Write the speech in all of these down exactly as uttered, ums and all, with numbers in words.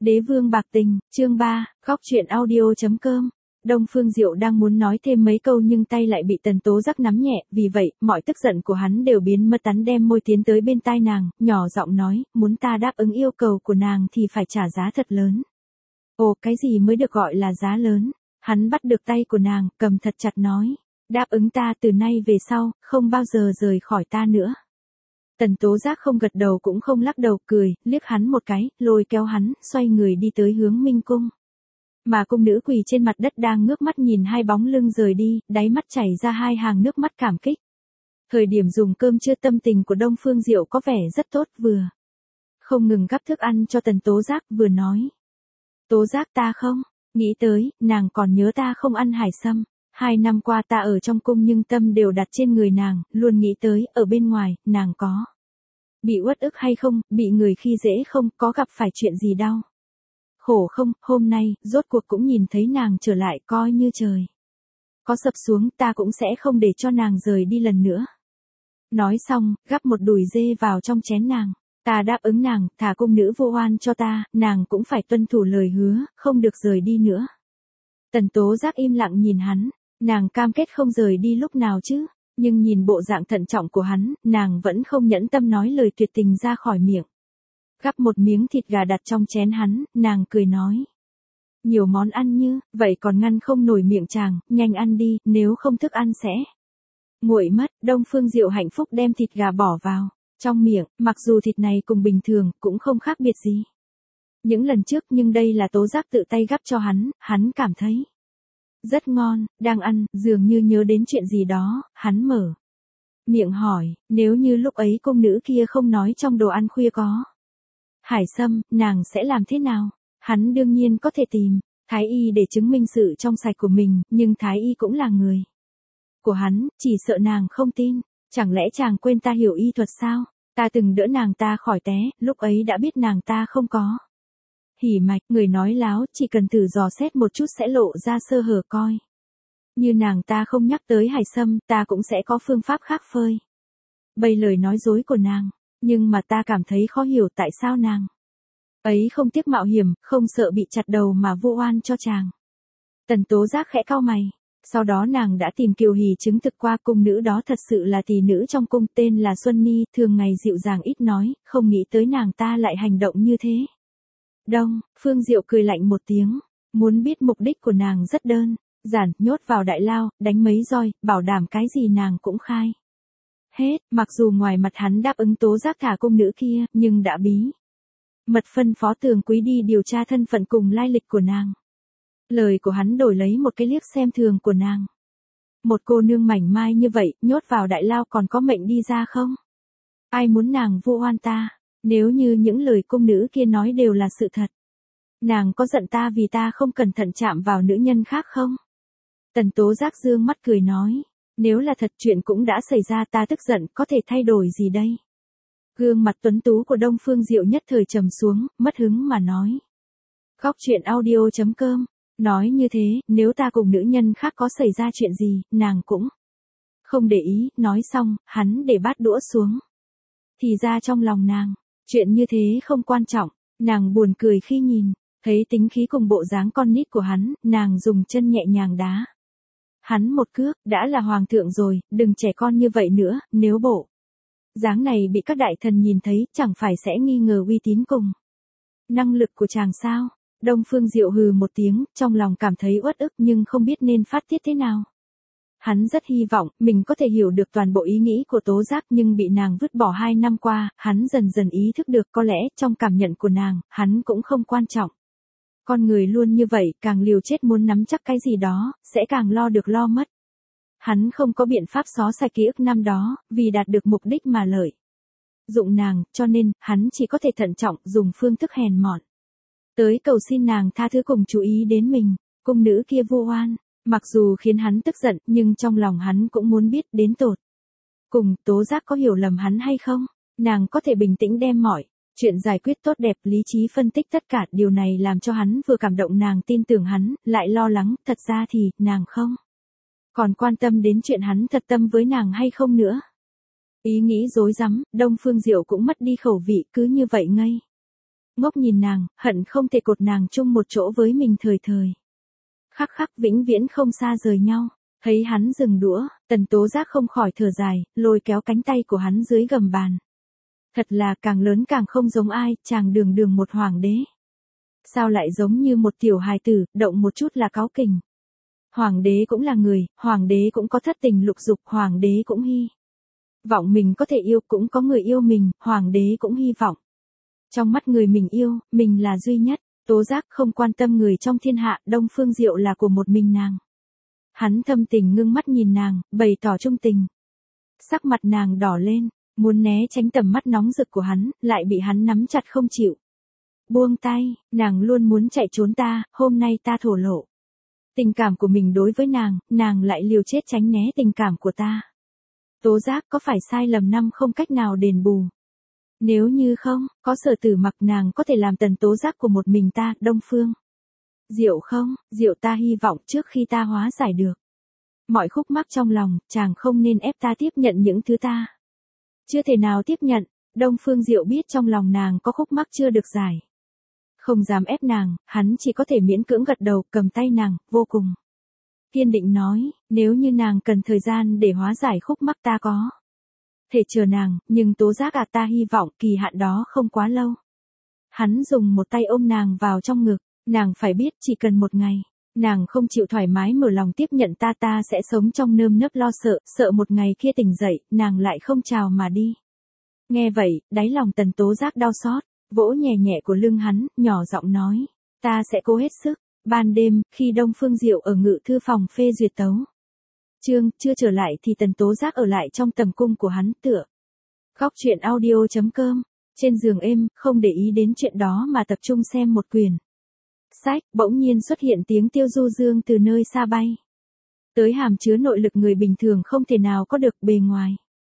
Đế vương bạc tình, chương ba, góc truyện audio.com. Đông Phương Diệu đang muốn nói thêm mấy câu nhưng tay lại bị Tần Tố Giác nắm nhẹ, vì vậy, mọi tức giận của hắn đều biến mất. Hắn đem môi tiến tới bên tai nàng, nhỏ giọng nói, muốn ta đáp ứng yêu cầu của nàng thì phải trả giá thật lớn. Ồ, cái gì mới được gọi là giá lớn? Hắn bắt được tay của nàng, cầm thật chặt nói, đáp ứng ta từ nay về sau, không bao giờ rời khỏi ta nữa. Tần Tố Giác không gật đầu cũng không lắc đầu, cười, liếc hắn một cái, lôi kéo hắn, xoay người đi tới hướng Minh Cung. Mà cung nữ quỳ trên mặt đất đang ngước mắt nhìn hai bóng lưng rời đi, đáy mắt chảy ra hai hàng nước mắt cảm kích. Thời điểm dùng cơm trưa tâm tình của Đông Phương Diệu có vẻ rất tốt, vừa không ngừng gắp thức ăn cho Tần Tố Giác, vừa nói. Tố Giác, ta không nghĩ tới, nàng còn nhớ ta không ăn hải sâm. Hai năm qua ta ở trong cung nhưng tâm đều đặt trên người nàng, luôn nghĩ tới, ở bên ngoài, nàng có bị uất ức hay không, bị người khi dễ không, có gặp phải chuyện gì đau khổ không. Hôm nay, rốt cuộc cũng nhìn thấy nàng trở lại, coi như trời có sập xuống, ta cũng sẽ không để cho nàng rời đi lần nữa. Nói xong, gắp một đùi dê vào trong chén nàng. Ta đáp ứng nàng, thả cung nữ Vô Oan cho ta, nàng cũng phải tuân thủ lời hứa, không được rời đi nữa. Tần Tố Giác im lặng nhìn hắn. Nàng cam kết không rời đi lúc nào chứ, nhưng nhìn bộ dạng thận trọng của hắn, nàng vẫn không nhẫn tâm nói lời tuyệt tình ra khỏi miệng. Gắp một miếng thịt gà đặt trong chén hắn, nàng cười nói. Nhiều món ăn như, vậy còn ngăn không nổi miệng chàng, nhanh ăn đi, nếu không thức ăn sẽ nguội mất. Đông Phương Diệu hạnh phúc đem thịt gà bỏ vào trong miệng, mặc dù thịt này cùng bình thường, cũng không khác biệt gì những lần trước, nhưng đây là Tố Giác tự tay gắp cho hắn, hắn cảm thấy rất ngon. Đang ăn, dường như nhớ đến chuyện gì đó, hắn mở miệng hỏi, nếu như lúc ấy cung nữ kia không nói trong đồ ăn khuya có hải sâm, nàng sẽ làm thế nào? Hắn đương nhiên có thể tìm Thái Y để chứng minh sự trong sạch của mình, nhưng Thái Y cũng là người của hắn, chỉ sợ nàng không tin. Chẳng lẽ chàng quên ta hiểu y thuật sao? Ta từng đỡ nàng ta khỏi té, lúc ấy đã biết nàng ta không có hỉ mạch. Người nói láo, chỉ cần thử dò xét một chút sẽ lộ ra sơ hở. Coi như nàng ta không nhắc tới hải sâm, ta cũng sẽ có phương pháp khác phơi bày lời nói dối của nàng. Nhưng mà ta cảm thấy khó hiểu tại sao nàng ấy không tiếc mạo hiểm, không sợ bị chặt đầu mà vu oan cho chàng. Tần Tố Giác khẽ cau mày. Sau đó nàng đã tìm Kiều Hỷ chứng thực qua, cung nữ đó thật sự là tỷ nữ trong cung, tên là Xuân Ni, thường ngày dịu dàng ít nói, không nghĩ tới nàng ta lại hành động như thế. Đông Phương Diệu cười lạnh một tiếng, muốn biết mục đích của nàng rất đơn giản, nhốt vào đại lao, đánh mấy roi, bảo đảm cái gì nàng cũng khai hết. Mặc dù ngoài mặt hắn đáp ứng Tố Giác thả cung nữ kia, nhưng đã bí mật phân phó Tường Quý đi điều tra thân phận cùng lai lịch của nàng. Lời của hắn đổi lấy một cái liếc xem thường của nàng. Một cô nương mảnh mai như vậy, nhốt vào đại lao còn có mệnh đi ra không? Ai muốn nàng vu oan ta? Nếu như những lời cung nữ kia nói đều là sự thật, nàng có giận ta vì ta không cẩn thận chạm vào nữ nhân khác không? Tần Tố Giác dương mắt cười nói, nếu là thật chuyện cũng đã xảy ra, ta tức giận có thể thay đổi gì đây? Gương mặt tuấn tú của Đông Phương Diệu nhất thời trầm xuống, mất hứng mà nói. Góc truyện audio.com. Nói như thế, nếu ta cùng nữ nhân khác có xảy ra chuyện gì, nàng cũng không để ý. Nói xong, hắn để bát đũa xuống. Thì ra trong lòng nàng, chuyện như thế không quan trọng. Nàng buồn cười khi nhìn thấy tính khí cùng bộ dáng con nít của hắn, nàng dùng chân nhẹ nhàng đá hắn một cước. Đã là hoàng thượng rồi, đừng trẻ con như vậy nữa. Nếu bộ dáng này bị các đại thần nhìn thấy, chẳng phải sẽ nghi ngờ uy tín cùng năng lực của chàng sao? Đông Phương Diệu hừ một tiếng, trong lòng cảm thấy uất ức nhưng không biết nên phát tiết thế nào. Hắn rất hy vọng mình có thể hiểu được toàn bộ ý nghĩ của Tố Giác, nhưng bị nàng vứt bỏ hai năm qua, hắn dần dần ý thức được có lẽ trong cảm nhận của nàng, hắn cũng không quan trọng. Con người luôn như vậy, càng liều chết muốn nắm chắc cái gì đó, sẽ càng lo được lo mất. Hắn không có biện pháp xóa sạch ký ức năm đó, vì đạt được mục đích mà lợi dụng nàng, cho nên, hắn chỉ có thể thận trọng, dùng phương thức hèn mọn tới cầu xin nàng tha thứ cùng chú ý đến mình. Cung nữ kia vu oan, mặc dù khiến hắn tức giận, nhưng trong lòng hắn cũng muốn biết đến tột cùng Tố Giác có hiểu lầm hắn hay không. Nàng có thể bình tĩnh đem mọi chuyện giải quyết tốt đẹp, lý trí phân tích tất cả. Điều này làm cho hắn vừa cảm động nàng tin tưởng hắn, lại lo lắng, thật ra thì, nàng không còn quan tâm đến chuyện hắn thật tâm với nàng hay không nữa. Ý nghĩ rối rắm, Đông Phương Diệu cũng mất đi khẩu vị, cứ như vậy ngây ngốc nhìn nàng, hận không thể cột nàng chung một chỗ với mình thời thời. Khắc khắc vĩnh viễn không xa rời nhau. Thấy hắn dừng đũa, Tần Tố Giác không khỏi thở dài, lôi kéo cánh tay của hắn dưới gầm bàn. Thật là càng lớn càng không giống ai, chàng đường đường một hoàng đế. Sao lại giống như một tiểu hài tử, động một chút là cáu kỉnh. Hoàng đế cũng là người, hoàng đế cũng có thất tình lục dục, hoàng đế cũng hy vọng mình có thể yêu, cũng có người yêu mình, hoàng đế cũng hy vọng. Trong mắt người mình yêu, mình là duy nhất. Tố Giác không quan tâm người trong thiên hạ, Đông Phương Diệu là của một mình nàng. Hắn thâm tình ngưng mắt nhìn nàng, bày tỏ trung tình. Sắc mặt nàng đỏ lên, muốn né tránh tầm mắt nóng rực của hắn, lại bị hắn nắm chặt không chịu. Buông tay, nàng luôn muốn chạy trốn ta, hôm nay ta thổ lộ. Tình cảm của mình đối với nàng, nàng lại liều chết tránh né tình cảm của ta. Tố Giác có phải sai lầm năm không cách nào đền bù? Nếu như không, có Sở Tử Mặc nàng có thể làm Tần Tố Giác của một mình ta, Đông Phương Diệu không, Diệu ta hy vọng trước khi ta hóa giải được mọi khúc mắc trong lòng, chàng không nên ép ta tiếp nhận những thứ ta chưa thể nào tiếp nhận. Đông Phương Diệu biết trong lòng nàng có khúc mắc chưa được giải. Không dám ép nàng, hắn chỉ có thể miễn cưỡng gật đầu, cầm tay nàng, vô cùng kiên định nói, nếu như nàng cần thời gian để hóa giải khúc mắc ta có thể chờ nàng, nhưng Tố Giác à, ta hy vọng kỳ hạn đó không quá lâu. Hắn dùng một tay ôm nàng vào trong ngực, nàng phải biết chỉ cần một ngày, nàng không chịu thoải mái mở lòng tiếp nhận ta ta sẽ sống trong nơm nớp lo sợ, sợ một ngày kia tỉnh dậy, nàng lại không chào mà đi. Nghe vậy, đáy lòng Tần Tố Giác đau xót, vỗ nhẹ nhẹ của lưng hắn, nhỏ giọng nói, ta sẽ cố hết sức. Ban đêm, khi Đông Phương Diệu ở ngự thư phòng phê duyệt tấu chương, chưa trở lại thì Tần Tố Giác ở lại trong tầm cung của hắn tựa. Góc truyện audio chấm com, trên giường êm, không để ý đến chuyện đó mà tập trung xem một quyển sách, bỗng nhiên xuất hiện tiếng tiêu du dương từ nơi xa bay. Tới hàm chứa nội lực người bình thường không thể nào có được bề ngoài.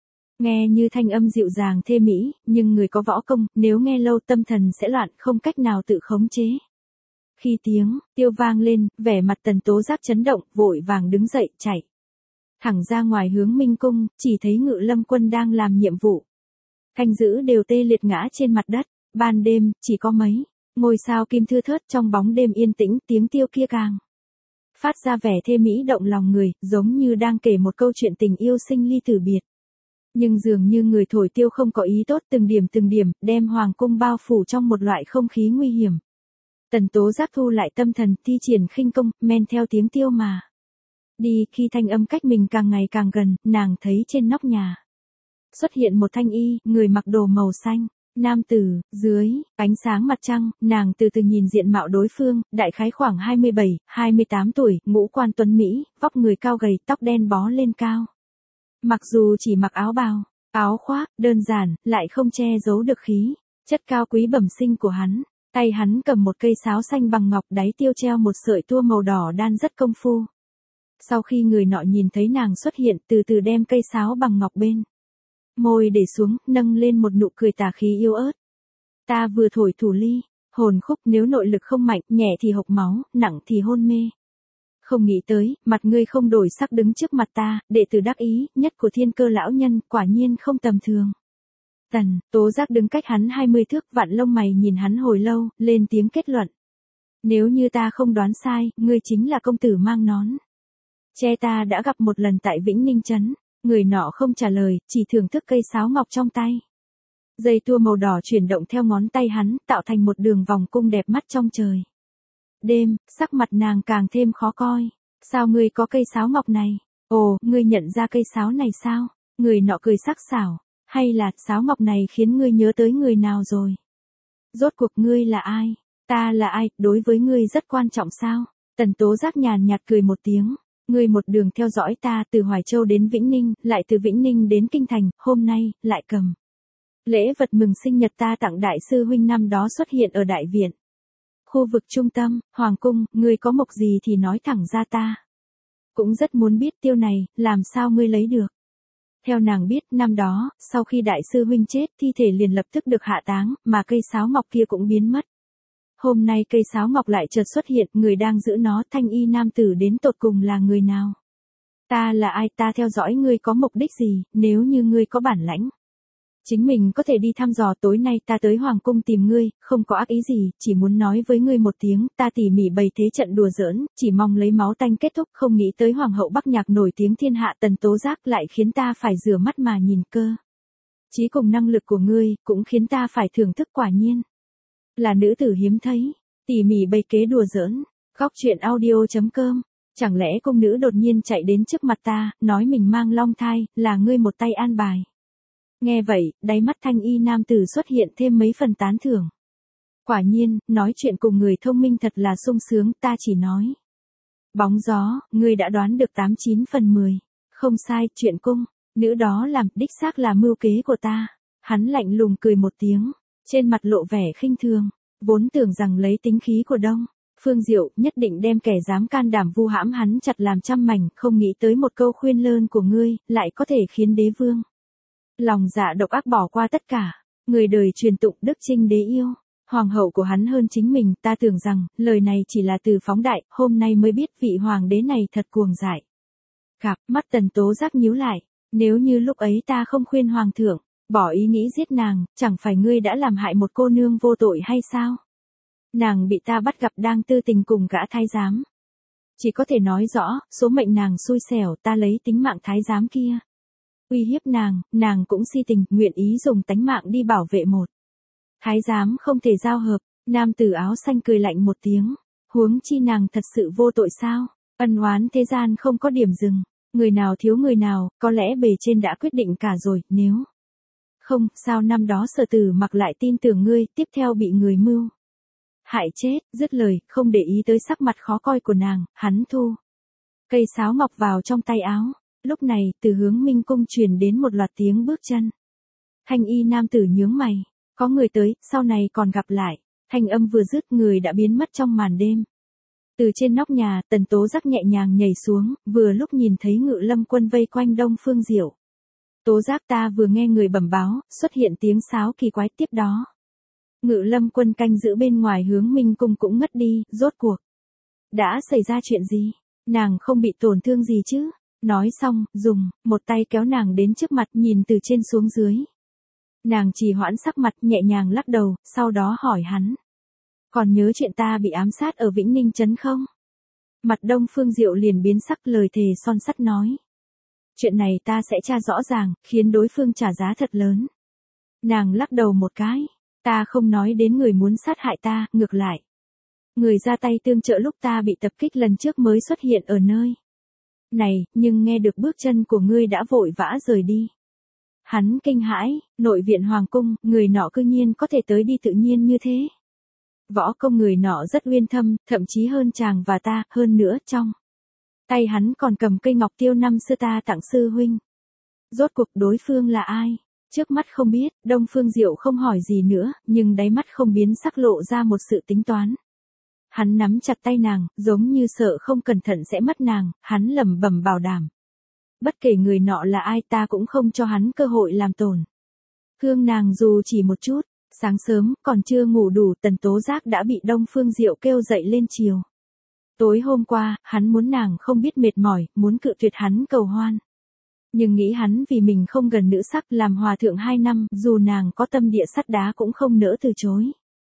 Nghe như thanh âm dịu dàng thê mỹ, nhưng người có võ công, nếu nghe lâu tâm thần sẽ loạn, không cách nào tự khống chế. Khi tiếng tiêu vang lên, vẻ mặt Tần Tố Giác chấn động, vội vàng đứng dậy, chạy thẳng ra ngoài hướng Minh Cung, chỉ thấy Ngự Lâm Quân đang làm nhiệm vụ. Canh giữ đều tê liệt ngã trên mặt đất, ban đêm, chỉ có mấy ngôi sao kim thưa thớt trong bóng đêm yên tĩnh, tiếng tiêu kia càng phát ra vẻ thê mỹ động lòng người, giống như đang kể một câu chuyện tình yêu sinh ly tử biệt. Nhưng dường như người thổi tiêu không có ý tốt, từng điểm từng điểm, đem hoàng cung bao phủ trong một loại không khí nguy hiểm. Tần Tố Giác thu lại tâm thần, thi triển khinh công, men theo tiếng tiêu mà đi, khi thanh âm cách mình càng ngày càng gần, nàng thấy trên nóc nhà xuất hiện một thanh y, người mặc đồ màu xanh, nam tử, dưới ánh sáng mặt trăng, nàng từ từ nhìn diện mạo đối phương, đại khái khoảng hai mươi bảy, hai mươi tám tuổi, ngũ quan tuấn mỹ, vóc người cao gầy, tóc đen bó lên cao. Mặc dù chỉ mặc áo bào, áo khoác, đơn giản, lại không che giấu được khí chất cao quý bẩm sinh của hắn. Tay hắn cầm một cây sáo xanh bằng ngọc, đáy tiêu treo một sợi tua màu đỏ đan rất công phu. Sau khi người nọ nhìn thấy nàng xuất hiện, từ từ đem cây sáo bằng ngọc bên môi để xuống, nâng lên một nụ cười tà khí yêu ớt. Ta vừa thổi thủ ly, hồn khúc, nếu nội lực không mạnh, nhẹ thì hộc máu, nặng thì hôn mê. Không nghĩ tới, mặt ngươi không đổi sắc đứng trước mặt ta, đệ tử đắc ý nhất của Thiên Cơ lão nhân, quả nhiên không tầm thường. Tần Tố Giác đứng cách hắn hai mươi thước, vặn lông mày nhìn hắn hồi lâu, lên tiếng kết luận. Nếu như ta không đoán sai, ngươi chính là công tử mang nón che ta đã gặp một lần tại Vĩnh Ninh Trấn. Người nọ không trả lời, chỉ thưởng thức cây sáo ngọc trong tay. Dây tua màu đỏ chuyển động theo ngón tay hắn, tạo thành một đường vòng cung đẹp mắt trong trời đêm. Sắc mặt nàng càng thêm khó coi. Sao ngươi có cây sáo ngọc này? Ồ, ngươi nhận ra cây sáo này sao? Người nọ cười sắc sảo. Hay là sáo ngọc này khiến ngươi nhớ tới người nào rồi? Rốt cuộc ngươi là ai? Ta là ai, đối với ngươi rất quan trọng sao? Tần Tố Giác nhàn nhạt cười một tiếng. Ngươi một đường theo dõi ta từ Hoài Châu đến Vĩnh Ninh, lại từ Vĩnh Ninh đến Kinh Thành, hôm nay, lại cầm lễ vật mừng sinh nhật ta tặng đại sư huynh năm đó xuất hiện ở đại viện. Khu vực trung tâm, Hoàng Cung, ngươi có mục gì thì nói thẳng ra ta cũng rất muốn biết tiêu này, làm sao ngươi lấy được. Theo nàng biết, năm đó, sau khi đại sư huynh chết, thi thể liền lập tức được hạ táng, mà cây sáo ngọc kia cũng biến mất. Hôm nay cây sáo ngọc lại chợt xuất hiện, người đang giữ nó, thanh y nam tử đến tột cùng là người nào? Ta là ai, ta theo dõi ngươi có mục đích gì, nếu như ngươi có bản lãnh Chính mình có thể đi thăm dò, tối nay ta tới hoàng cung tìm ngươi, không có ác ý gì, chỉ muốn nói với ngươi một tiếng, ta tỉ mỉ bày thế trận đùa giỡn, chỉ mong lấy máu tanh kết thúc, không nghĩ tới hoàng hậu Bắc Nhạc nổi tiếng thiên hạ Tần Tố Giác lại khiến ta phải rửa mắt mà nhìn cơ. Chí cùng năng lực của ngươi, cũng khiến ta phải thưởng thức, quả nhiên là nữ tử hiếm thấy, tỉ mỉ bày kế đùa giỡn. Góc truyện audio chấm com. Chẳng lẽ cung nữ đột nhiên chạy đến trước mặt ta, nói mình mang long thai, là ngươi một tay an bài. Nghe vậy, đáy mắt thanh y nam tử xuất hiện thêm mấy phần tán thưởng. Quả nhiên, nói chuyện cùng người thông minh thật là sung sướng, ta chỉ nói. Bóng gió, ngươi đã đoán được tám chín phần mười. Không sai, chuyện cung, nữ đó làm, đích xác là mưu kế của ta. Hắn lạnh lùng cười một tiếng, trên mặt lộ vẻ khinh thường, vốn tưởng rằng lấy tính khí của Đông Phương Diệu nhất định đem kẻ dám can đảm vu hãm hắn chặt làm trăm mảnh, không nghĩ tới một câu khuyên lơn của ngươi, lại có thể khiến đế vương lòng dạ độc ác bỏ qua tất cả. Người đời truyền tụng đức trinh đế yêu, hoàng hậu của hắn hơn chính mình, ta tưởng rằng, lời này chỉ là từ phóng đại, hôm nay mới biết vị hoàng đế này thật cuồng dại. Gặp, mắt Tần Tố Giác nhíu lại, nếu như lúc ấy ta không khuyên hoàng thượng, bỏ ý nghĩ giết nàng, chẳng phải ngươi đã làm hại một cô nương vô tội hay sao? Nàng bị ta bắt gặp đang tư tình cùng gã thái giám. Chỉ có thể nói rõ, số mệnh nàng xui xẻo, ta lấy tính mạng thái giám kia uy hiếp nàng, nàng cũng si tình, nguyện ý dùng tánh mạng đi bảo vệ một thái giám không thể giao hợp. Nam tử áo xanh cười lạnh một tiếng, huống chi nàng thật sự vô tội sao? Ân oán thế gian không có điểm dừng, người nào thiếu người nào, có lẽ bề trên đã quyết định cả rồi, nếu không, sao năm đó Sở Tử Mặc lại tin tưởng ngươi, tiếp theo bị người mưu hại chết. Dứt lời, không để ý tới sắc mặt khó coi của nàng, hắn thu cây sáo ngọc vào trong tay áo. Lúc này, từ hướng Minh cung truyền đến một loạt tiếng bước chân. Thanh y nam tử nhướng mày, có người tới, sau này còn gặp lại. Thanh âm vừa dứt, người đã biến mất trong màn đêm. Từ trên nóc nhà, Tần Tố Giác nhẹ nhàng nhảy xuống, vừa lúc nhìn thấy Ngự Lâm quân vây quanh Đông Phương Diệu. Tố Giác, ta vừa nghe người bẩm báo, xuất hiện tiếng sáo kỳ quái, tiếp đó Ngự Lâm quân canh giữ bên ngoài hướng Minh cung cũng ngất đi, rốt cuộc đã xảy ra chuyện gì? Nàng không bị tổn thương gì chứ? Nói xong, dùng một tay kéo nàng đến trước mặt, nhìn từ trên xuống dưới. Nàng trì hoãn sắc mặt, nhẹ nhàng lắc đầu, sau đó hỏi hắn, còn nhớ chuyện ta bị ám sát ở Vĩnh Ninh trấn không? Mặt Đông Phương Diệu liền biến sắc, lời thề son sắt nói, chuyện này ta sẽ tra rõ ràng, khiến đối phương trả giá thật lớn. Nàng lắc đầu một cái, ta không nói đến người muốn sát hại ta, ngược lại, người ra tay tương trợ lúc ta bị tập kích lần trước mới xuất hiện ở nơi này, nhưng nghe được bước chân của ngươi đã vội vã rời đi. Hắn kinh hãi, nội viện hoàng cung, người nọ cư nhiên có thể tới đi tự nhiên như thế. Võ công người nọ rất uyên thâm, thậm chí hơn chàng và ta, hơn nữa trong tay hắn còn cầm cây ngọc tiêu năm xưa ta tặng sư huynh. Rốt cuộc đối phương là ai? Trước mắt không biết, Đông Phương Diệu không hỏi gì nữa, nhưng đáy mắt không biến sắc lộ ra một sự tính toán. Hắn nắm chặt tay nàng, giống như sợ không cẩn thận sẽ mất nàng, hắn lẩm bẩm bảo đảm. Bất kể người nọ là ai, ta cũng không cho hắn cơ hội làm tổn thương nàng dù chỉ một chút. Sáng sớm, còn chưa ngủ đủ, Tần Tố Giác đã bị Đông Phương Diệu kêu dậy lên chiều. Tối hôm qua, hắn muốn nàng không biết mệt mỏi, muốn cự tuyệt hắn cầu hoan. Nhưng nghĩ hắn vì mình không gần nữ sắc, làm hòa thượng hai năm, dù nàng có tâm địa sắt đá cũng không nỡ từ chối.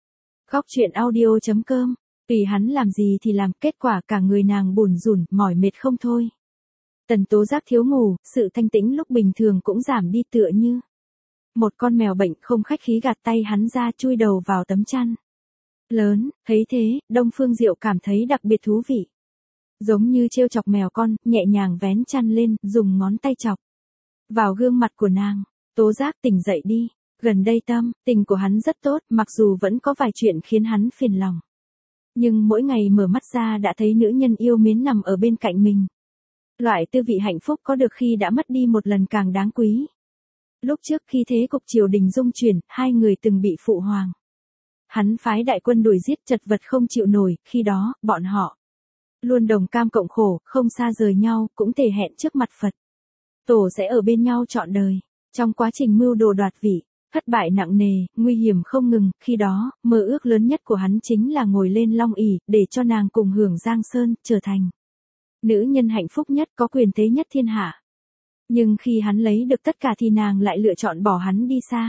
Góc truyện audio chấm com. Tùy hắn làm gì thì làm, kết quả cả người nàng bủn rủn, mỏi mệt không thôi. Tần Tố Giác thiếu ngủ, sự thanh tĩnh lúc bình thường cũng giảm đi, tựa như một con mèo bệnh, không khách khí gạt tay hắn ra, chui đầu vào tấm chăn lớn. Thấy thế, Đông Phương Diệu cảm thấy đặc biệt thú vị. Giống như trêu chọc mèo con, nhẹ nhàng vén chăn lên, dùng ngón tay chọc vào gương mặt của nàng. Tố Giác, tỉnh dậy đi. Gần đây tâm tình của hắn rất tốt, mặc dù vẫn có vài chuyện khiến hắn phiền lòng. Nhưng mỗi ngày mở mắt ra đã thấy nữ nhân yêu mến nằm ở bên cạnh mình. Loại tư vị hạnh phúc có được khi đã mất đi một lần càng đáng quý. Lúc trước khi thế cục triều đình dung chuyển, hai người từng bị phụ hoàng hắn phái đại quân đuổi giết, chật vật không chịu nổi, khi đó, bọn họ luôn đồng cam cộng khổ, không xa rời nhau, cũng thề hẹn trước mặt Phật Tổ sẽ ở bên nhau trọn đời. Trong quá trình mưu đồ đoạt vị, thất bại nặng nề, nguy hiểm không ngừng, khi đó, mơ ước lớn nhất của hắn chính là ngồi lên long ỷ, để cho nàng cùng hưởng giang sơn, trở thành nữ nhân hạnh phúc nhất, có quyền thế nhất thiên hạ. Nhưng khi hắn lấy được tất cả thì nàng lại lựa chọn bỏ hắn đi xa.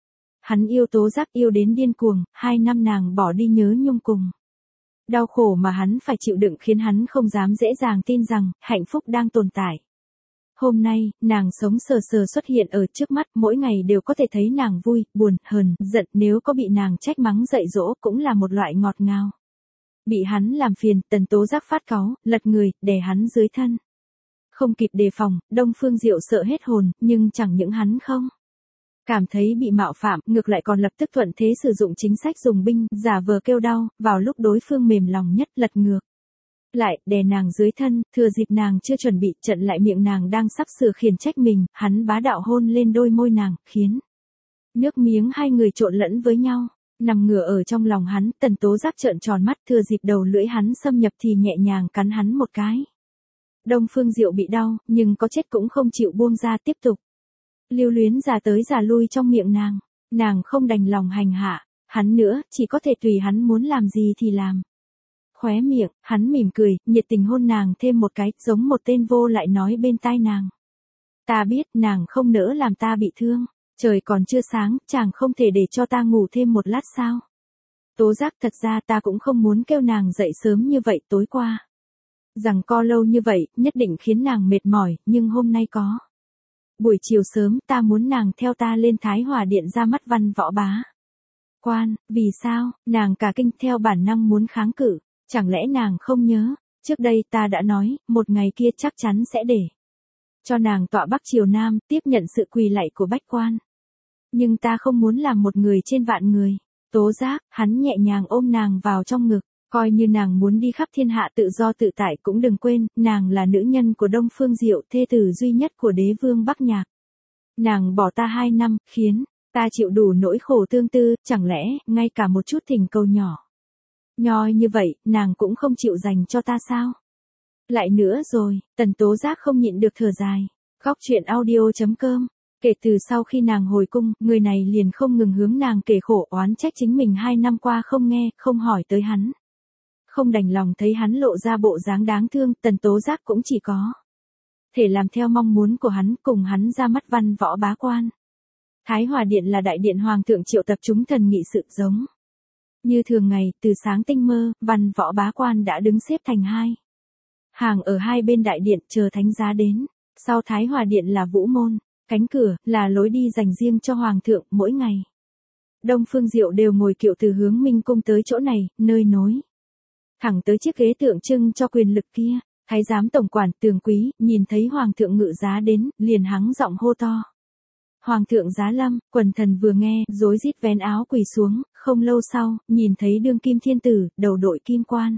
Hắn yêu Tố Giác yêu đến điên cuồng, hai năm nàng bỏ đi nhớ nhung cùng. Đau khổ mà hắn phải chịu đựng khiến hắn không dám dễ dàng tin rằng hạnh phúc đang tồn tại. Hôm nay, nàng sống sờ sờ xuất hiện ở trước mắt, mỗi ngày đều có thể thấy nàng vui, buồn, hờn, giận, nếu có bị nàng trách mắng dạy dỗ cũng là một loại ngọt ngào. Bị hắn làm phiền, Tần Tố Giác phát cáu, lật người, đè hắn dưới thân. Không kịp đề phòng, Đông Phương Diệu sợ hết hồn, nhưng chẳng những hắn không cảm thấy bị mạo phạm, ngược lại còn lập tức thuận thế sử dụng chính sách dùng binh, giả vờ kêu đau, vào lúc đối phương mềm lòng nhất lật ngược. Lại, đè nàng dưới thân, thừa dịp nàng chưa chuẩn bị, trận lại miệng nàng đang sắp sửa khiển trách mình, hắn bá đạo hôn lên đôi môi nàng, khiến nước miếng hai người trộn lẫn với nhau. Nằm ngửa ở trong lòng hắn, Tần Tố Giác trợn tròn mắt, thừa dịp đầu lưỡi hắn xâm nhập thì nhẹ nhàng cắn hắn một cái. Đông Phương Diệu bị đau, nhưng có chết cũng không chịu buông ra, tiếp tục lưu luyến già tới già lui trong miệng nàng. Nàng không đành lòng hành hạ hắn nữa, chỉ có thể tùy hắn muốn làm gì thì làm. Khóe miệng, hắn mỉm cười, nhiệt tình hôn nàng thêm một cái, giống một tên vô lại nói bên tai nàng. Ta biết nàng không nỡ làm ta bị thương. Trời còn chưa sáng, chàng không thể để cho ta ngủ thêm một lát sao? Tố Giác, thật ra ta cũng không muốn kêu nàng dậy sớm như vậy tối qua. Rằng co lâu như vậy, nhất định khiến nàng mệt mỏi, nhưng hôm nay có. Buổi chiều sớm, ta muốn nàng theo ta lên Thái Hòa Điện ra mắt Văn Võ Bá Quan. Vì sao? Nàng cả kinh theo bản năng muốn kháng cự. Chẳng lẽ nàng không nhớ? Trước đây ta đã nói, một ngày kia chắc chắn sẽ để cho nàng tọa Bắc Triều Nam, tiếp nhận sự quỳ lạy của bách quan. Nhưng ta không muốn làm một người trên vạn người. Tố Giác, hắn nhẹ nhàng ôm nàng vào trong ngực, coi như nàng muốn đi khắp thiên hạ tự do tự tại cũng đừng quên, nàng là nữ nhân của Đông Phương Diệu, thê tử duy nhất của đế vương Bắc Nhạc. Nàng bỏ ta hai năm, khiến ta chịu đủ nỗi khổ tương tư, chẳng lẽ, ngay cả một chút tình cầu nhỏ nhoi như vậy, nàng cũng không chịu dành cho ta sao? Lại nữa rồi, Tần Tố Giác không nhịn được thở dài. Góc truyện audio chấm com. Kể từ sau khi nàng hồi cung, người này liền không ngừng hướng nàng kể khổ oán trách chính mình hai năm qua không nghe, không hỏi tới hắn. Không đành lòng thấy hắn lộ ra bộ dáng đáng thương, Tần Tố Giác cũng chỉ có thể làm theo mong muốn của hắn, cùng hắn ra mắt Văn Võ Bá Quan. Thái Hòa Điện là đại điện hoàng thượng triệu tập chúng thần nghị sự giống như thường ngày, từ sáng tinh mơ, Văn Võ Bá Quan đã đứng xếp thành hai hàng ở hai bên đại điện chờ thánh giá đến. Sau Thái Hòa Điện là Vũ Môn, cánh cửa, là lối đi dành riêng cho Hoàng thượng. Mỗi ngày, Đông Phương Diệu đều ngồi kiệu từ hướng Minh Cung tới chỗ này, nơi nối thẳng tới chiếc ghế tượng trưng cho quyền lực kia. Thái giám tổng quản Tường Quý, nhìn thấy Hoàng thượng ngự giá đến, liền hắng giọng hô to. Hoàng thượng giá lâm, quần thần vừa nghe, rối rít vén áo quỳ xuống, không lâu sau, nhìn thấy đương kim thiên tử, đầu đội kim quan.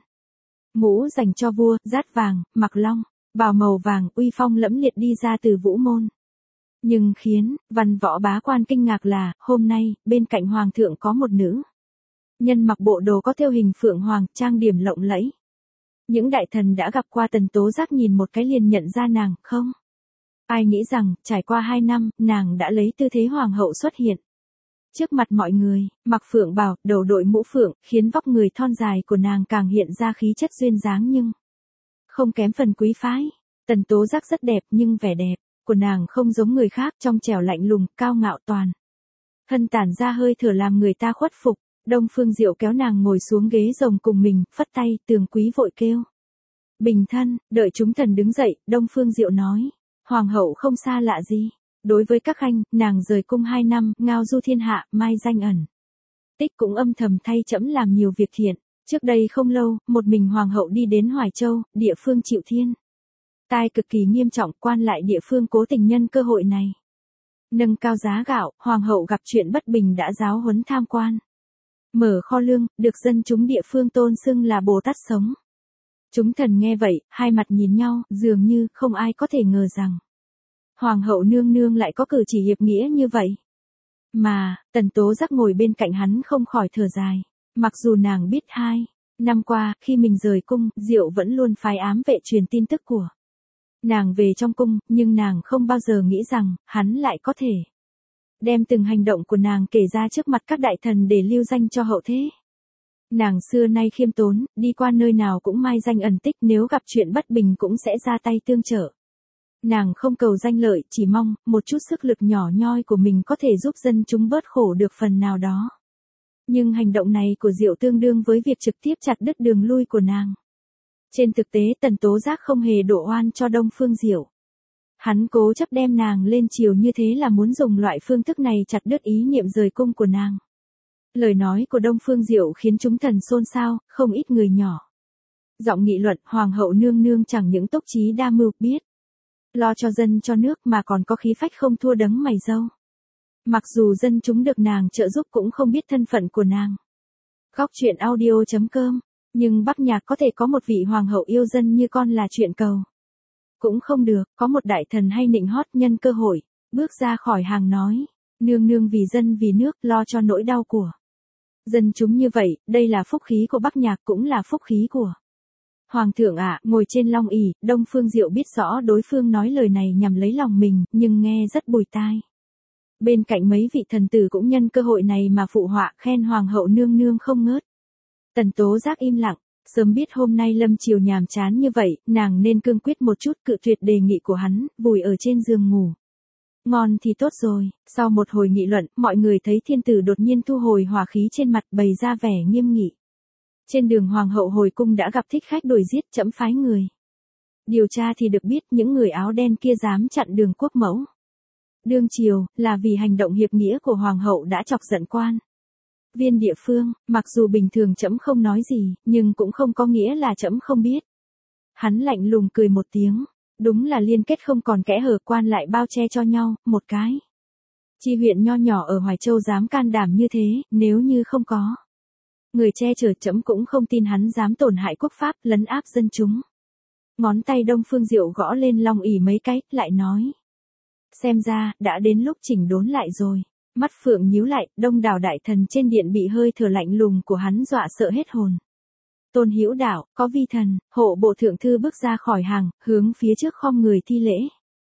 Mũ dành cho vua, dát vàng, mặc long, bào màu vàng, uy phong lẫm liệt đi ra từ Vũ Môn. Nhưng khiến Văn Võ Bá Quan kinh ngạc là, hôm nay, bên cạnh Hoàng thượng có một nữ nhân mặc bộ đồ có thêu hình phượng hoàng, trang điểm lộng lẫy. Những đại thần đã gặp qua Tần Tố Giác nhìn một cái liền nhận ra nàng, không ai nghĩ rằng, trải qua hai năm, nàng đã lấy tư thế hoàng hậu xuất hiện trước mặt mọi người, mặc phượng bào, đầu đội mũ phượng, khiến vóc người thon dài của nàng càng hiện ra khí chất duyên dáng nhưng không kém phần quý phái. Tần Tố Giác rất đẹp, nhưng vẻ đẹp của nàng không giống người khác, trong trẻo lạnh lùng, cao ngạo toàn thân tản ra hơi thở làm người ta khuất phục. Đông Phương Diệu kéo nàng ngồi xuống ghế rồng cùng mình, phất tay, Tường Quý vội kêu bình thân. Đợi chúng thần đứng dậy, Đông Phương Diệu nói, Hoàng hậu không xa lạ gì. Đối với các khanh, nàng rời cung hai năm, ngao du thiên hạ, mai danh ẩn tích cũng âm thầm thay trẫm làm nhiều việc thiện. Trước đây không lâu, một mình Hoàng hậu đi đến Hoài Châu, địa phương chịu thiên tai cực kỳ nghiêm trọng, quan lại địa phương cố tình nhân cơ hội này nâng cao giá gạo. Hoàng hậu gặp chuyện bất bình đã giáo huấn tham quan, mở kho lương, được dân chúng địa phương tôn xưng là Bồ Tát sống. Chúng thần nghe vậy, hai mặt nhìn nhau, dường như không ai có thể ngờ rằng Hoàng hậu nương nương lại có cử chỉ hiệp nghĩa như vậy. Mà, Tần Tố Giác ngồi bên cạnh hắn không khỏi thở dài. Mặc dù nàng biết hai năm qua, khi mình rời cung, Diệu vẫn luôn phái ám vệ truyền tin tức của nàng về trong cung, nhưng nàng không bao giờ nghĩ rằng, hắn lại có thể đem từng hành động của nàng kể ra trước mặt các đại thần để lưu danh cho hậu thế. Nàng xưa nay khiêm tốn, đi qua nơi nào cũng mai danh ẩn tích, nếu gặp chuyện bất bình cũng sẽ ra tay tương trợ. Nàng không cầu danh lợi, chỉ mong, một chút sức lực nhỏ nhoi của mình có thể giúp dân chúng bớt khổ được phần nào đó. Nhưng hành động này của Diệu tương đương với việc trực tiếp chặt đứt đường lui của nàng. Trên thực tế Tần Tố Giác không hề đổ oan cho Đông Phương Diệu. Hắn cố chấp đem nàng lên triều như thế là muốn dùng loại phương thức này chặt đứt ý niệm rời cung của nàng. Lời nói của Đông Phương Diệu khiến chúng thần xôn xao, không ít người nhỏ giọng nghị luận, hoàng hậu nương nương chẳng những túc trí đa mưu, biết lo cho dân cho nước mà còn có khí phách không thua đấng mày râu. Mặc dù dân chúng được nàng trợ giúp cũng không biết thân phận của nàng. Góc truyện audio chấm com, nhưng Bắc Nhạc có thể có một vị hoàng hậu yêu dân như con là chuyện cầu. Cũng không được, có một đại thần hay nịnh hót nhân cơ hội, bước ra khỏi hàng nói, nương nương vì dân vì nước lo cho nỗi đau của dân chúng như vậy, đây là phúc khí của Bắc Nhạc cũng là phúc khí của Hoàng thượng ạ. Ngồi trên long ỷ, Đông Phương Diệu biết rõ đối phương nói lời này nhằm lấy lòng mình, nhưng nghe rất bùi tai. Bên cạnh mấy vị thần tử cũng nhân cơ hội này mà phụ họa khen hoàng hậu nương nương không ngớt. Tần Tố Giác im lặng, sớm biết hôm nay lâm chiều nhàm chán như vậy, nàng nên cương quyết một chút cự tuyệt đề nghị của hắn, vùi ở trên giường ngủ. Ngon thì tốt rồi. Sau một hồi nghị luận, mọi người thấy thiên tử đột nhiên thu hồi hỏa khí trên mặt, bày ra vẻ nghiêm nghị. Trên đường hoàng hậu hồi cung đã gặp thích khách đuổi giết, trẫm phái người điều tra thì được biết những người áo đen kia dám chặn đường quốc mẫu đương triều, là vì hành động hiệp nghĩa của hoàng hậu đã chọc giận quan viên địa phương. Mặc dù bình thường trẫm không nói gì, nhưng cũng không có nghĩa là trẫm không biết. Hắn lạnh lùng cười một tiếng, đúng là liên kết không còn kẽ hở, quan lại bao che cho nhau, một cái chi huyện nho nhỏ ở Hoài Châu dám can đảm như thế, nếu như không có người che chở trẫm cũng không tin hắn dám tổn hại quốc pháp, lấn áp dân chúng. Ngón tay Đông Phương Diệu gõ lên long ỷ mấy cái, lại nói. Xem ra, đã đến lúc chỉnh đốn lại rồi. Mắt phượng nhíu lại, đông đảo đại thần trên điện bị hơi thở lạnh lùng của hắn dọa sợ hết hồn. Tôn Hữu Đạo, có vi thần, hộ bộ thượng thư bước ra khỏi hàng, hướng phía trước khom người thi lễ.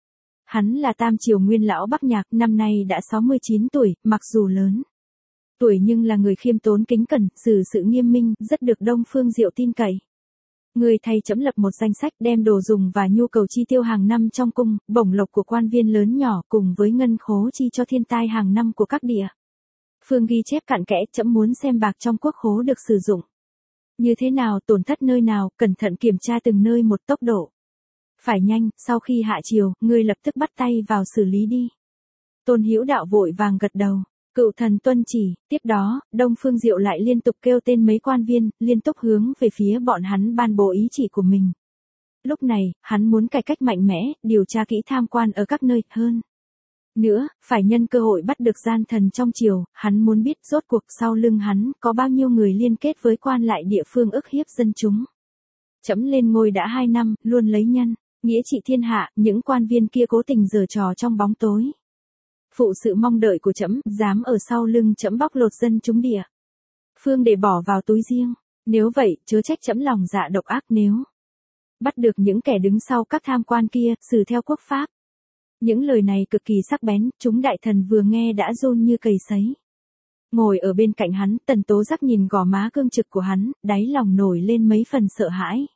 Hắn là tam triều nguyên lão Bắc Nhạc, năm nay đã sáu mươi chín tuổi, mặc dù lớn tuổi nhưng là người khiêm tốn kính cẩn, xử sự nghiêm minh, rất được Đông Phương Diệu tin cậy. Người thầy chấm lập một danh sách đem đồ dùng và nhu cầu chi tiêu hàng năm trong cung, bổng lộc của quan viên lớn nhỏ cùng với ngân khố chi cho thiên tai hàng năm của các địa phương ghi chép cặn kẽ, chấm muốn xem bạc trong quốc khố được sử dụng như thế nào, tổn thất nơi nào, cẩn thận kiểm tra từng nơi một, tốc độ phải nhanh. Sau khi hạ triều, ngươi lập tức bắt tay vào xử lý đi. Tôn Hữu Đạo vội vàng gật đầu. Cựu thần tuân chỉ. Tiếp đó, Đông Phương Diệu lại liên tục kêu tên mấy quan viên, liên tục hướng về phía bọn hắn ban bố ý chỉ của mình. Lúc này, hắn muốn cải cách mạnh mẽ, điều tra kỹ tham quan ở các nơi, hơn nữa, phải nhân cơ hội bắt được gian thần trong triều. Hắn muốn biết rốt cuộc sau lưng hắn có bao nhiêu người liên kết với quan lại địa phương ức hiếp dân chúng. Trẫm lên ngôi đã hai năm, luôn lấy nhân nghĩa trị thiên hạ, những quan viên kia cố tình giở trò trong bóng tối. Phụ sự mong đợi của trẫm, dám ở sau lưng trẫm bóc lột dân chúng địa phương để bỏ vào túi riêng. Nếu vậy, chớ trách trẫm lòng dạ độc ác. Nếu bắt được những kẻ đứng sau các tham quan kia, xử theo quốc pháp. Những lời này cực kỳ sắc bén, chúng đại thần vừa nghe đã run như cầy sấy. Ngồi ở bên cạnh hắn, Tần Tố Giác nhìn gò má cương trực của hắn, đáy lòng nổi lên mấy phần sợ hãi.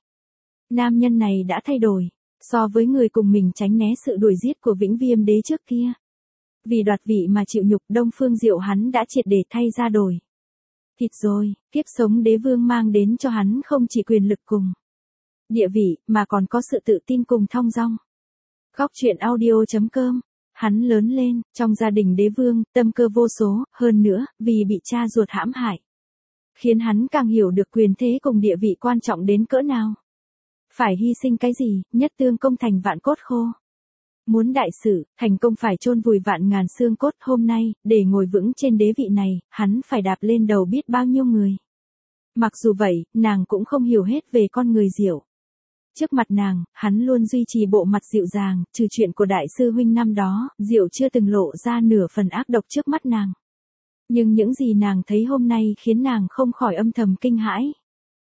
Nam nhân này đã thay đổi, so với người cùng mình tránh né sự đuổi giết của Vĩnh Viêm đế trước kia. Vì đoạt vị mà chịu nhục, Đông Phương Diệu hắn đã triệt để thay ra đổi thịt rồi. Kiếp sống đế vương mang đến cho hắn không chỉ quyền lực cùng địa vị, mà còn có sự tự tin cùng thong dong. Góc truyện audio chấm com. Hắn lớn lên, trong gia đình đế vương, tâm cơ vô số, hơn nữa, vì bị cha ruột hãm hại, khiến hắn càng hiểu được quyền thế cùng địa vị quan trọng đến cỡ nào. Phải hy sinh cái gì, nhất tương công thành vạn cốt khô. Muốn đại sự, thành công phải chôn vùi vạn ngàn xương cốt. Hôm nay, để ngồi vững trên đế vị này, hắn phải đạp lên đầu biết bao nhiêu người. Mặc dù vậy, nàng cũng không hiểu hết về con người Diệu. Trước mặt nàng, hắn luôn duy trì bộ mặt dịu dàng, trừ chuyện của đại sư huynh năm đó, Diệu chưa từng lộ ra nửa phần ác độc trước mắt nàng. Nhưng những gì nàng thấy hôm nay khiến nàng không khỏi âm thầm kinh hãi.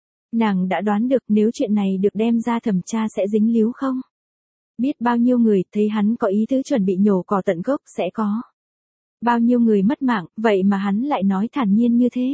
Nàng đã đoán được nếu chuyện này được đem ra thẩm tra sẽ dính líu không? Biết bao nhiêu người thấy hắn có ý tứ chuẩn bị nhổ cỏ tận gốc sẽ có bao nhiêu người mất mạng, vậy mà hắn lại nói thản nhiên như thế.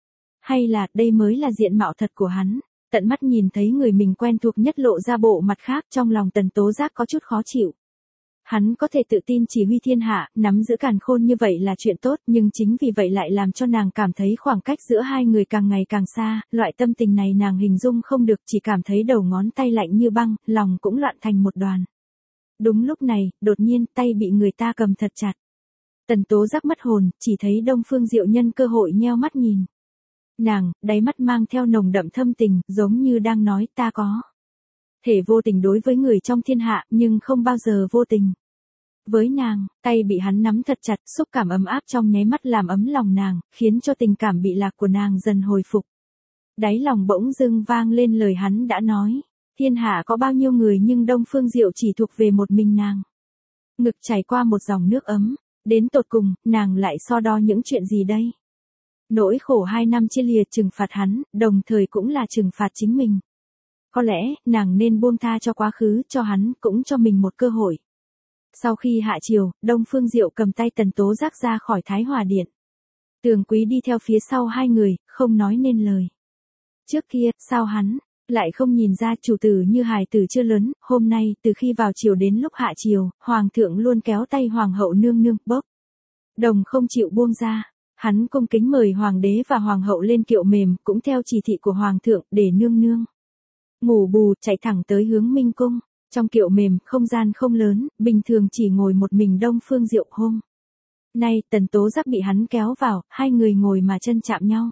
Hay là đây mới là diện mạo thật của hắn? Tận mắt nhìn thấy người mình quen thuộc nhất lộ ra bộ mặt khác, trong lòng Tần Tố Giác có chút khó chịu. Hắn có thể tự tin chỉ huy thiên hạ, nắm giữ càn khôn như vậy là chuyện tốt, nhưng chính vì vậy lại làm cho nàng cảm thấy khoảng cách giữa hai người càng ngày càng xa, loại tâm tình này nàng hình dung không được, chỉ cảm thấy đầu ngón tay lạnh như băng, lòng cũng loạn thành một đoàn. Đúng lúc này, đột nhiên tay bị người ta cầm thật chặt. Tần Tố Giác mất hồn, chỉ thấy Đông Phương Diệu nhân cơ hội nheo mắt nhìn. Nàng, đáy mắt mang theo nồng đậm thâm tình, giống như đang nói ta có thể vô tình đối với người trong thiên hạ, nhưng không bao giờ vô tình với nàng. Tay bị hắn nắm thật chặt, xúc cảm ấm áp trong nháy mắt làm ấm lòng nàng, khiến cho tình cảm bị lạc của nàng dần hồi phục. Đáy lòng bỗng dưng vang lên lời hắn đã nói, thiên hạ có bao nhiêu người nhưng Đông Phương Diệu chỉ thuộc về một mình nàng. Ngực chảy qua một dòng nước ấm, đến tột cùng, nàng lại so đo những chuyện gì đây? Nỗi khổ hai năm chia lìa trừng phạt hắn, đồng thời cũng là trừng phạt chính mình. Có lẽ, nàng nên buông tha cho quá khứ, cho hắn, cũng cho mình một cơ hội. Sau khi hạ chiều, Đông Phương Diệu cầm tay Tần Tố Giác ra khỏi Thái Hòa Điện. Tường Quý đi theo phía sau hai người, không nói nên lời. Trước kia, sao hắn lại không nhìn ra chủ tử như hài tử chưa lớn, hôm nay, từ khi vào chiều đến lúc hạ chiều, Hoàng thượng luôn kéo tay Hoàng hậu nương nương, bốc. Đồng không chịu buông ra. Hắn cung kính mời Hoàng đế và Hoàng hậu lên kiệu mềm, cũng theo chỉ thị của Hoàng thượng, để nương nương ngủ bù, chạy thẳng tới hướng Minh Cung. Trong kiệu mềm, không gian không lớn, bình thường chỉ ngồi một mình Đông Phương Diệu. Hôm nay, Tần Tố Giác bị hắn kéo vào, hai người ngồi mà chân chạm nhau.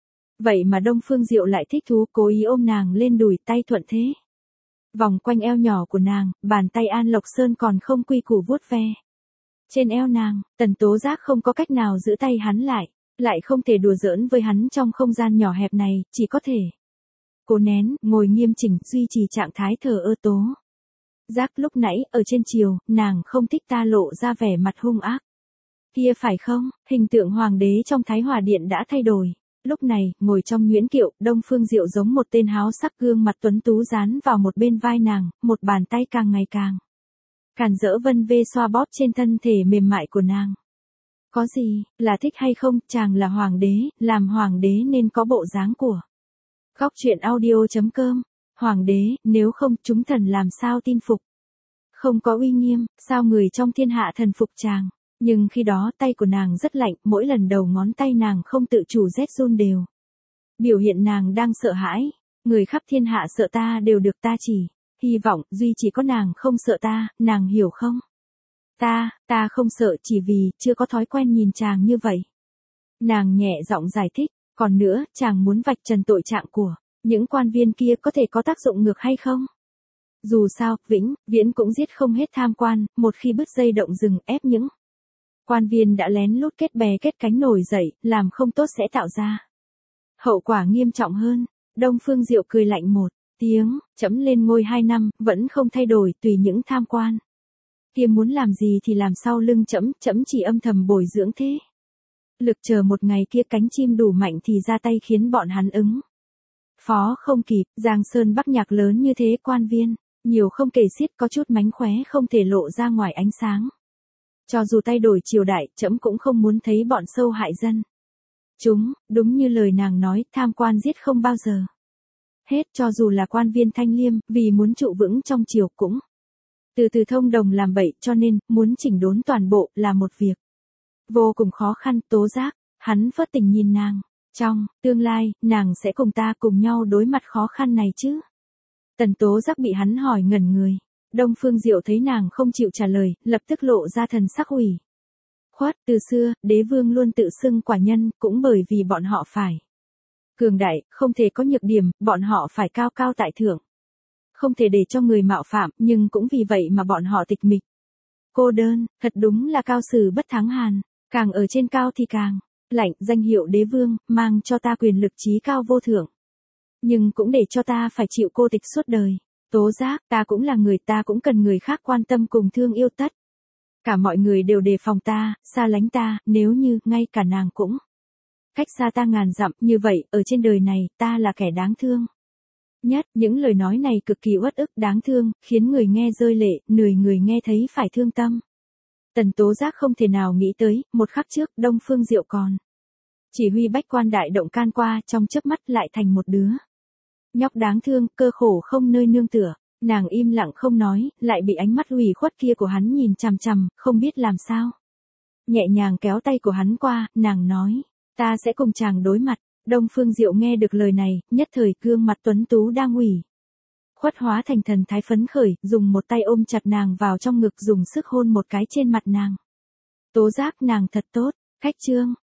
Vậy mà Đông Phương Diệu lại thích thú, cố ý ôm nàng lên đùi, tay thuận thế vòng quanh eo nhỏ của nàng, bàn tay An Lộc Sơn còn không quy củ vuốt ve trên eo nàng. Tần Tố Giác không có cách nào giữ tay hắn lại, lại không thể đùa giỡn với hắn trong không gian nhỏ hẹp này, chỉ có thể cố nén, ngồi nghiêm chỉnh, duy trì trạng thái thờ ơ. Tố Giác, lúc nãy, ở trên chiều, nàng không thích ta lộ ra vẻ mặt hung ác kia phải không? Hình tượng Hoàng đế trong Thái Hòa Điện đã thay đổi. Lúc này, ngồi trong nhuyễn kiệu, Đông Phương Diệu giống một tên háo sắc, gương mặt tuấn tú dán vào một bên vai nàng, một bàn tay càng ngày càng càn rỡ vân vê xoa bóp trên thân thể mềm mại của nàng. Có gì, là thích hay không, chàng là Hoàng đế, làm Hoàng đế nên có bộ dáng của. Góc truyện audio.com. Hoàng đế, nếu không, chúng thần làm sao tin phục? Không có uy nghiêm, sao người trong thiên hạ thần phục chàng? Nhưng khi đó tay của nàng rất lạnh, mỗi lần đầu ngón tay nàng không tự chủ rét run đều. Biểu hiện nàng đang sợ hãi. Người khắp thiên hạ sợ ta đều được, ta chỉ hy vọng, duy chỉ có nàng không sợ ta, nàng hiểu không? Ta, ta không sợ chỉ vì, chưa có thói quen nhìn chàng như vậy. Nàng nhẹ giọng giải thích, còn nữa, chàng muốn vạch trần tội trạng của những quan viên kia có thể có tác dụng ngược hay không? Dù sao, vĩnh, viễn cũng giết không hết tham quan, một khi bứt dây động rừng ép những quan viên đã lén lút kết bè kết cánh nổi dậy, làm không tốt sẽ tạo ra hậu quả nghiêm trọng hơn. Đông Phương Diệu cười lạnh một tiếng, trẫm lên ngôi hai năm, vẫn không thay đổi, tùy những tham quan kia muốn làm gì thì làm sau lưng trẫm, trẫm chỉ âm thầm bồi dưỡng thế lực, chờ một ngày kia cánh chim đủ mạnh thì ra tay khiến bọn hắn ứng phó không kịp. Giang Sơn Bắc Nhạc lớn như thế, quan viên nhiều không kể xiết, có chút mánh khóe không thể lộ ra ngoài ánh sáng. Cho dù thay đổi triều đại, trẫm cũng không muốn thấy bọn sâu hại dân chúng. Đúng như lời nàng nói, tham quan giết không bao giờ hết, cho dù là quan viên thanh liêm, vì muốn trụ vững trong triều cũng từ từ thông đồng làm bậy, cho nên, muốn chỉnh đốn toàn bộ, là một việc vô cùng khó khăn. Tố Giác, hắn phớt tình nhìn nàng, trong tương lai, nàng sẽ cùng ta cùng nhau đối mặt khó khăn này chứ? Tần Tố Giác bị hắn hỏi ngẩn người. Đông Phương Diệu thấy nàng không chịu trả lời, lập tức lộ ra thần sắc ủy khuất. Từ xưa, đế vương luôn tự xưng quả nhân, cũng bởi vì bọn họ phải cường đại, không thể có nhược điểm, bọn họ phải cao cao tại thượng, không thể để cho người mạo phạm, nhưng cũng vì vậy mà bọn họ tịch mịch, cô đơn. Thật đúng là cao sử bất thắng hàn, càng ở trên cao thì càng lạnh. Danh hiệu đế vương, mang cho ta quyền lực trí cao vô thượng, nhưng cũng để cho ta phải chịu cô tịch suốt đời. Tố Giác, ta cũng là người, ta cũng cần người khác quan tâm cùng thương yêu. Tất cả mọi người đều đề phòng ta, xa lánh ta, nếu như, ngay cả nàng cũng cách xa ta ngàn dặm, như vậy, ở trên đời này, ta là kẻ đáng thương nhất. Những lời nói này cực kỳ uất ức, đáng thương, khiến người nghe rơi lệ, người người nghe thấy phải thương tâm. Tần Tố Giác không thể nào nghĩ tới, một khắc trước, Đông Phương Diệu còn chỉ huy bách quan đại động can qua, trong chớp mắt lại thành một đứa nhóc đáng thương, cơ khổ không nơi nương tựa. Nàng im lặng không nói, lại bị ánh mắt ủy khuất kia của hắn nhìn chằm chằm, không biết làm sao. Nhẹ nhàng kéo tay của hắn qua, nàng nói, ta sẽ cùng chàng đối mặt. Đông Phương Diệu nghe được lời này, nhất thời gương mặt tuấn tú đang ủy khuất hóa thành thần thái phấn khởi, dùng một tay ôm chặt nàng vào trong ngực, dùng sức hôn một cái trên mặt nàng. Tố Giác nàng thật tốt, khách trương,